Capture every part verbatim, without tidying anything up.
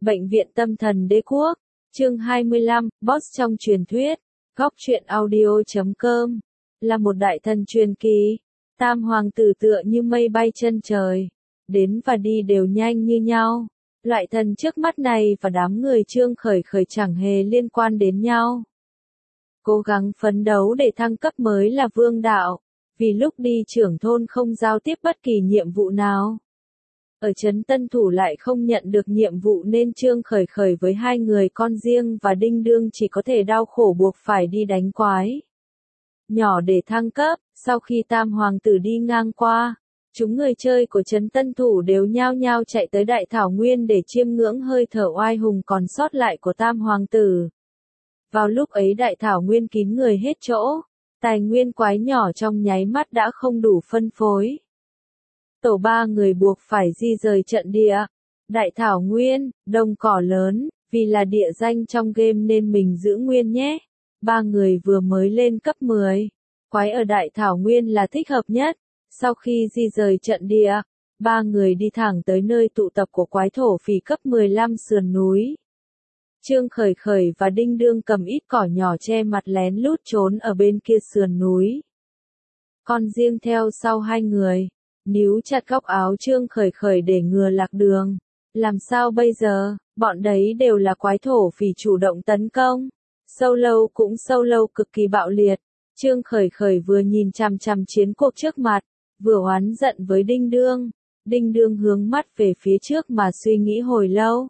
Bệnh viện tâm thần đế quốc, chương hai mươi lăm, Boss trong truyền thuyết, góc truyện audio chấm com, là một đại thần truyền kỳ. Tam hoàng tử tựa như mây bay chân trời, đến và đi đều nhanh như nhau. Loại thần trước mắt này và đám người Trương Khởi Khởi chẳng hề liên quan đến nhau. Cố gắng phấn đấu để thăng cấp mới là vương đạo, vì lúc đi trưởng thôn không giao tiếp bất kỳ nhiệm vụ nào. Ở trấn Tân Thủ lại không nhận được nhiệm vụ nên Trương Khởi Khởi với hai người con riêng và Đinh Đương chỉ có thể đau khổ buộc phải đi đánh quái nhỏ để thăng cấp. Sau khi Tam Hoàng tử đi ngang qua, chúng người chơi của trấn Tân Thủ đều nhao nhao chạy tới Đại Thảo Nguyên để chiêm ngưỡng hơi thở oai hùng còn sót lại của Tam Hoàng tử. Vào lúc ấy Đại Thảo Nguyên kín người hết chỗ, tài nguyên quái nhỏ trong nháy mắt đã không đủ phân phối. Tổ ba người buộc phải di rời trận địa. Đại Thảo Nguyên, đồng cỏ lớn, vì là địa danh trong game nên mình giữ nguyên nhé. Ba người vừa mới lên cấp mười. Quái ở Đại Thảo Nguyên là thích hợp nhất. Sau khi di rời trận địa, ba người đi thẳng tới nơi tụ tập của quái thổ phỉ cấp mười lăm sườn núi. Trương Khởi Khởi và Đinh Đương cầm ít cỏ nhỏ che mặt lén lút trốn ở bên kia sườn núi. Con riêng theo sau hai người, níu chặt góc áo Trương Khởi Khởi để ngừa lạc đường. Làm sao bây giờ, bọn đấy đều là quái thổ phỉ chủ động tấn công. Solo cũng solo cực kỳ bạo liệt. Trương Khởi Khởi vừa nhìn chằm chằm chiến cuộc trước mặt, vừa oán giận với Đinh Đương. Đinh Đương hướng mắt về phía trước mà suy nghĩ hồi lâu.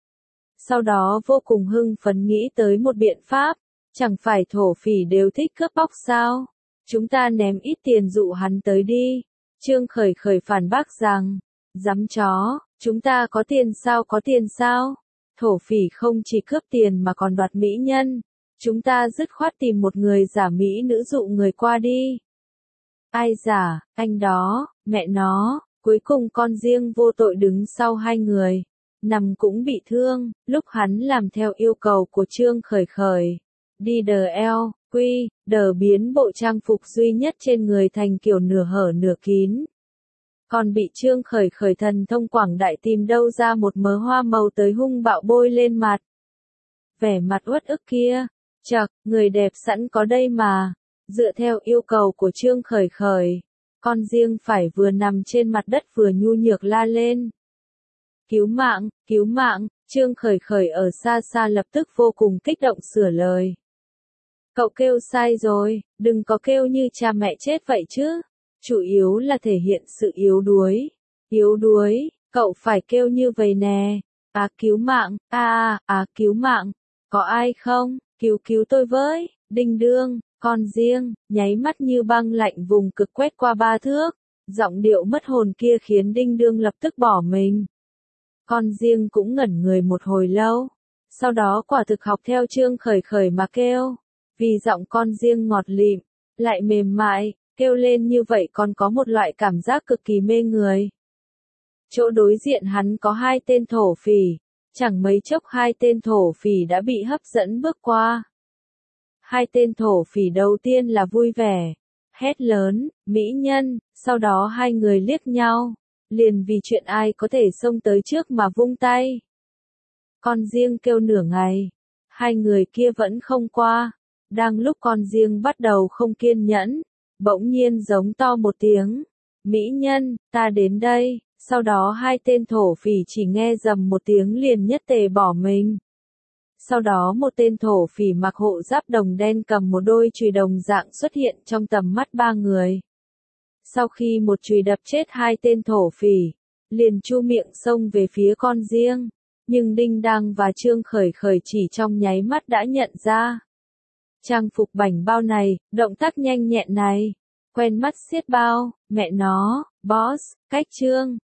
Sau đó vô cùng hưng phấn nghĩ tới một biện pháp, chẳng phải thổ phỉ đều thích cướp bóc sao? Chúng ta ném ít tiền dụ hắn tới đi. Trương Khởi Khởi phản bác rằng, dám chó, chúng ta có tiền sao có tiền sao? Thổ phỉ không chỉ cướp tiền mà còn đoạt mỹ nhân. Chúng ta dứt khoát tìm một người giả mỹ nữ dụ người qua đi. Ai giả, anh đó, mẹ nó, cuối cùng con riêng vô tội đứng sau hai người. Nằm cũng bị thương, lúc hắn làm theo yêu cầu của Trương Khởi Khởi. Đi đờ eo, quy, đờ biến bộ trang phục duy nhất trên người thành kiểu nửa hở nửa kín. Còn bị Trương Khởi Khởi thần thông quảng đại tìm đâu ra một mớ hoa màu tới hung bạo bôi lên mặt. Vẻ mặt uất ức kia, chậc, người đẹp sẵn có đây mà. Dựa theo yêu cầu của Trương Khởi Khởi, con riêng phải vừa nằm trên mặt đất vừa nhu nhược la lên. Cứu mạng, cứu mạng, Trương Khởi Khởi ở xa xa lập tức vô cùng kích động sửa lời. Cậu kêu sai rồi, đừng có kêu như cha mẹ chết vậy chứ. Chủ yếu là thể hiện sự yếu đuối. Yếu đuối, cậu phải kêu như vậy nè. À cứu mạng, à à, à cứu mạng. Có ai không, cứu cứu tôi với. Đinh Đương, con riêng, nháy mắt như băng lạnh vùng cực quét qua ba thước. Giọng điệu mất hồn kia khiến Đinh Đương lập tức bỏ mình. Con riêng cũng ngẩn người một hồi lâu. Sau đó quả thực học theo Trương Khởi Khởi mà kêu. Vì giọng con riêng ngọt lịm, lại mềm mại, kêu lên như vậy còn có một loại cảm giác cực kỳ mê người. Chỗ đối diện hắn có hai tên thổ phỉ. Chẳng mấy chốc hai tên thổ phỉ đã bị hấp dẫn bước qua. Hai tên thổ phỉ đầu tiên là vui vẻ, hét lớn, mỹ nhân, sau đó hai người liếc nhau. Liền vì chuyện ai có thể xông tới trước mà vung tay. Con riêng kêu nửa ngày, hai người kia vẫn không qua. Đang lúc con riêng bắt đầu không kiên nhẫn, bỗng nhiên giống to một tiếng. Mỹ nhân, ta đến đây. Sau đó hai tên thổ phỉ chỉ nghe rầm một tiếng liền nhất tề bỏ mình. Sau đó một tên thổ phỉ mặc hộ giáp đồng đen cầm một đôi chùy đồng dạng xuất hiện trong tầm mắt ba người. Sau khi một chùy đập chết hai tên thổ phỉ, liền chu miệng xông về phía con riêng. Nhưng Đinh Đăng và Trương Khởi Khởi chỉ trong nháy mắt đã nhận ra. Trang phục bảnh bao này, động tác nhanh nhẹn này, quen mắt xiết bao, mẹ nó, boss, cách Trương,